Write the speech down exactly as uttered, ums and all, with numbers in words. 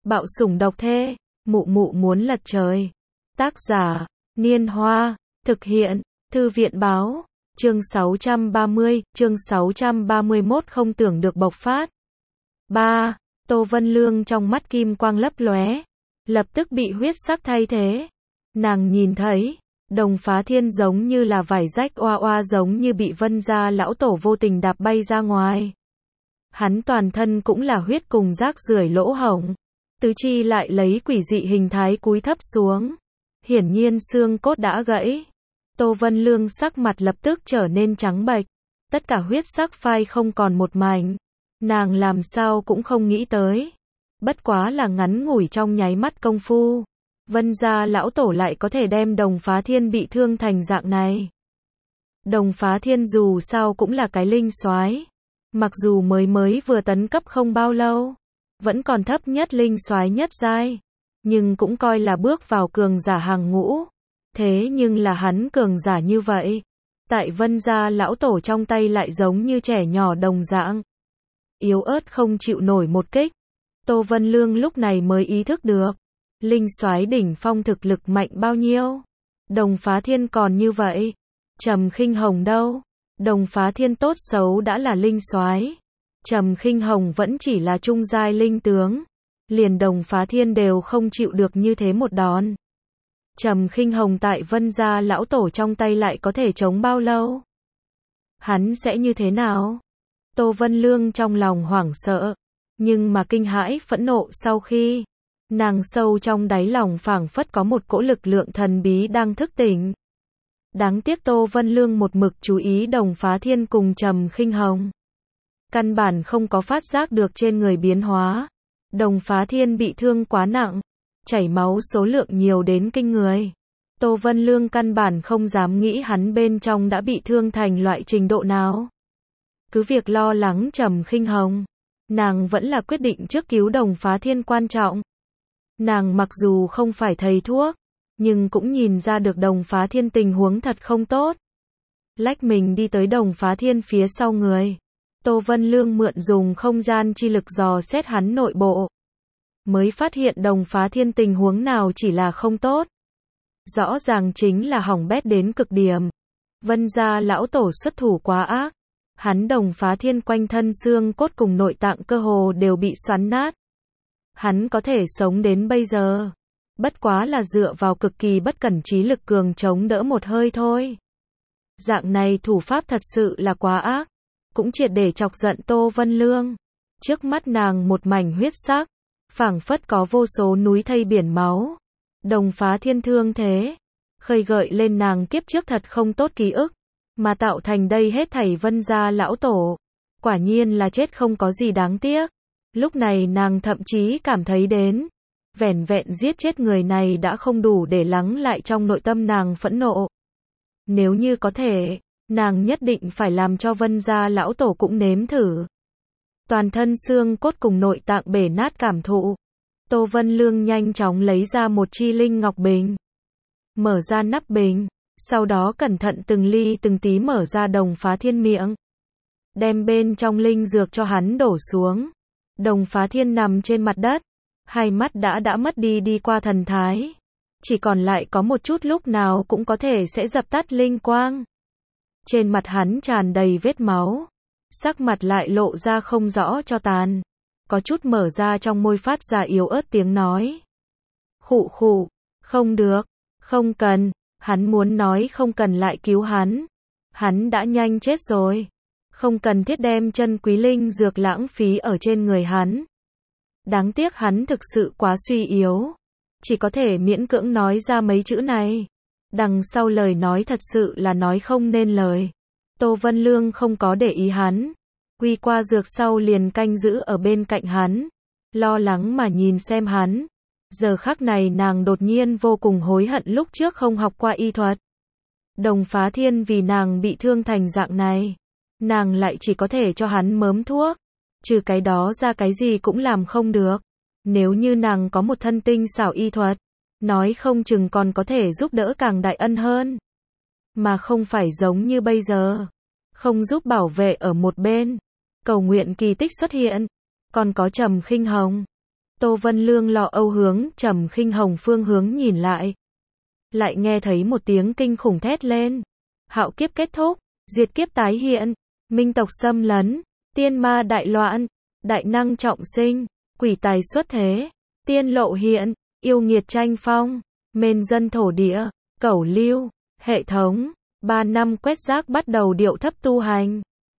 Bạo sủng độc thê, mụ mụ muốn lật trời. Tác giả, Niên Hoa, thực hiện, Thư viện báo, chương sáu trăm ba mươi, chương sáu trăm ba mươi mốt không tưởng được bộc phát. ba. Tô Vân Lương trong mắt kim quang lấp lóe, lập tức bị huyết sắc thay thế. Nàng nhìn thấy, Đồng Phá Thiên giống như là vải rách oa oa giống như bị Vân gia lão tổ vô tình đạp bay ra ngoài. Hắn toàn thân cũng là huyết cùng rác rưởi lỗ hổng. Tứ chi lại lấy quỷ dị hình thái cúi thấp xuống. Hiển nhiên xương cốt đã gãy. Tô Vân Lương sắc mặt lập tức trở nên trắng bệch. Tất cả huyết sắc phai không còn một mảnh. Nàng làm sao cũng không nghĩ tới. Bất quá là ngắn ngủi trong nháy mắt công phu. Vân gia lão tổ lại có thể đem Đồng Phá Thiên bị thương thành dạng này. Đồng Phá Thiên dù sao cũng là cái linh soái. Mặc dù mới mới vừa tấn cấp không bao lâu. Vẫn còn thấp nhất linh soái nhất giai. Nhưng cũng coi là bước vào cường giả hàng ngũ. Thế nhưng là hắn cường giả như vậy. Tại Vân gia lão tổ trong tay lại giống như trẻ nhỏ đồng dạng. Yếu ớt không chịu nổi một kích. Tô Vân Lương lúc này mới ý thức được. Linh soái đỉnh phong thực lực mạnh bao nhiêu. Đồng Phá Thiên còn như vậy. Trầm Khinh Hồng đâu? Đồng Phá Thiên tốt xấu đã là linh soái. Trầm Khinh Hồng vẫn chỉ là trung giai linh tướng. Liền Đồng Phá Thiên đều không chịu được như thế một đòn. Trầm Khinh Hồng tại Vân gia lão tổ trong tay lại có thể chống bao lâu? Hắn sẽ như thế nào? Tô Vân Lương trong lòng hoảng sợ. Nhưng mà kinh hãi phẫn nộ sau khi. Nàng sâu trong đáy lòng phảng phất có một cỗ lực lượng thần bí đang thức tỉnh. Đáng tiếc Tô Vân Lương một mực chú ý Đồng Phá Thiên cùng Trầm Khinh Hồng. Căn bản không có phát giác được trên người biến hóa. Đồng Phá Thiên bị thương quá nặng. Chảy máu số lượng nhiều đến kinh người. Tô Vân Lương căn bản không dám nghĩ hắn bên trong đã bị thương thành loại trình độ nào. Cứ việc lo lắng Trầm Khinh Hồng. Nàng vẫn là quyết định trước cứu Đồng Phá Thiên quan trọng. Nàng mặc dù không phải thầy thuốc. Nhưng cũng nhìn ra được Đồng Phá Thiên tình huống thật không tốt. Lách mình đi tới Đồng Phá Thiên phía sau người. Tô Vân Lương mượn dùng không gian chi lực dò xét hắn nội bộ. Mới phát hiện Đồng Phá Thiên tình huống nào chỉ là không tốt. Rõ ràng chính là hỏng bét đến cực điểm. Vân gia lão tổ xuất thủ quá ác. Hắn Đồng Phá Thiên quanh thân xương cốt cùng nội tạng cơ hồ đều bị xoắn nát. Hắn có thể sống đến bây giờ. Bất quá là dựa vào cực kỳ bất cẩn trí lực cường chống đỡ một hơi thôi. Dạng này thủ pháp thật sự là quá ác. Cũng triệt để chọc giận Tô Vân Lương. Trước mắt nàng một mảnh huyết sắc. Phảng phất có vô số núi thây biển máu. Đồng Phá Thiên thương thế. Khơi gợi lên nàng kiếp trước thật không tốt ký ức. Mà tạo thành đây hết thảy Vân gia lão tổ. Quả nhiên là chết không có gì đáng tiếc. Lúc này nàng thậm chí cảm thấy đến. Vẻn vẹn giết chết người này đã không đủ để lắng lại trong nội tâm nàng phẫn nộ. Nếu như có thể, nàng nhất định phải làm cho Vân gia lão tổ cũng nếm thử. Toàn thân xương cốt cùng nội tạng bể nát cảm thụ. Tô Vân Lương nhanh chóng lấy ra một chi linh ngọc bình. Mở ra nắp bình. Sau đó cẩn thận từng ly từng tí mở ra Đồng Phá Thiên miệng. Đem bên trong linh dược cho hắn đổ xuống. Đồng Phá Thiên nằm trên mặt đất. Hai mắt đã đã mất đi đi qua thần thái. Chỉ còn lại có một chút lúc nào cũng có thể sẽ dập tắt linh quang. Trên mặt hắn tràn đầy vết máu. Sắc mặt lại lộ ra không rõ cho tàn. Có chút mở ra trong môi phát ra yếu ớt tiếng nói. Khụ khụ, không được, không cần. Hắn muốn nói không cần lại cứu hắn. Hắn đã nhanh chết rồi. Không cần thiết đem chân quý linh dược lãng phí ở trên người hắn. Đáng tiếc hắn thực sự quá suy yếu. Chỉ có thể miễn cưỡng nói ra mấy chữ này. Đằng sau lời nói thật sự là nói không nên lời. Tô Vân Lương không có để ý hắn. Quy qua dược sau liền canh giữ ở bên cạnh hắn. Lo lắng mà nhìn xem hắn. Giờ khắc này nàng đột nhiên vô cùng hối hận lúc trước không học qua y thuật. Đồng Phá Thiên vì nàng bị thương thành dạng này. Nàng lại chỉ có thể cho hắn mớm thuốc. Trừ cái đó ra cái gì cũng làm không được. Nếu như nàng có một thân tinh xảo y thuật. Nói không chừng còn có thể giúp đỡ càng đại ân hơn. Mà không phải giống như bây giờ. Không giúp bảo vệ ở một bên. Cầu nguyện kỳ tích xuất hiện. Còn có Trầm Khinh Hồng. Tô Vân Lương lo âu hướng Trầm Khinh Hồng phương hướng nhìn lại. Lại nghe thấy một tiếng kinh khủng thét lên. Hạo kiếp kết thúc, diệt kiếp tái hiện, minh tộc xâm lấn, tiên ma đại loạn, đại năng trọng sinh, quỷ tài xuất thế, tiên lộ hiện, yêu nghiệt tranh phong, mền dân thổ địa, cẩu lưu, hệ thống, ba năm quét rác bắt đầu điệu thấp tu hành.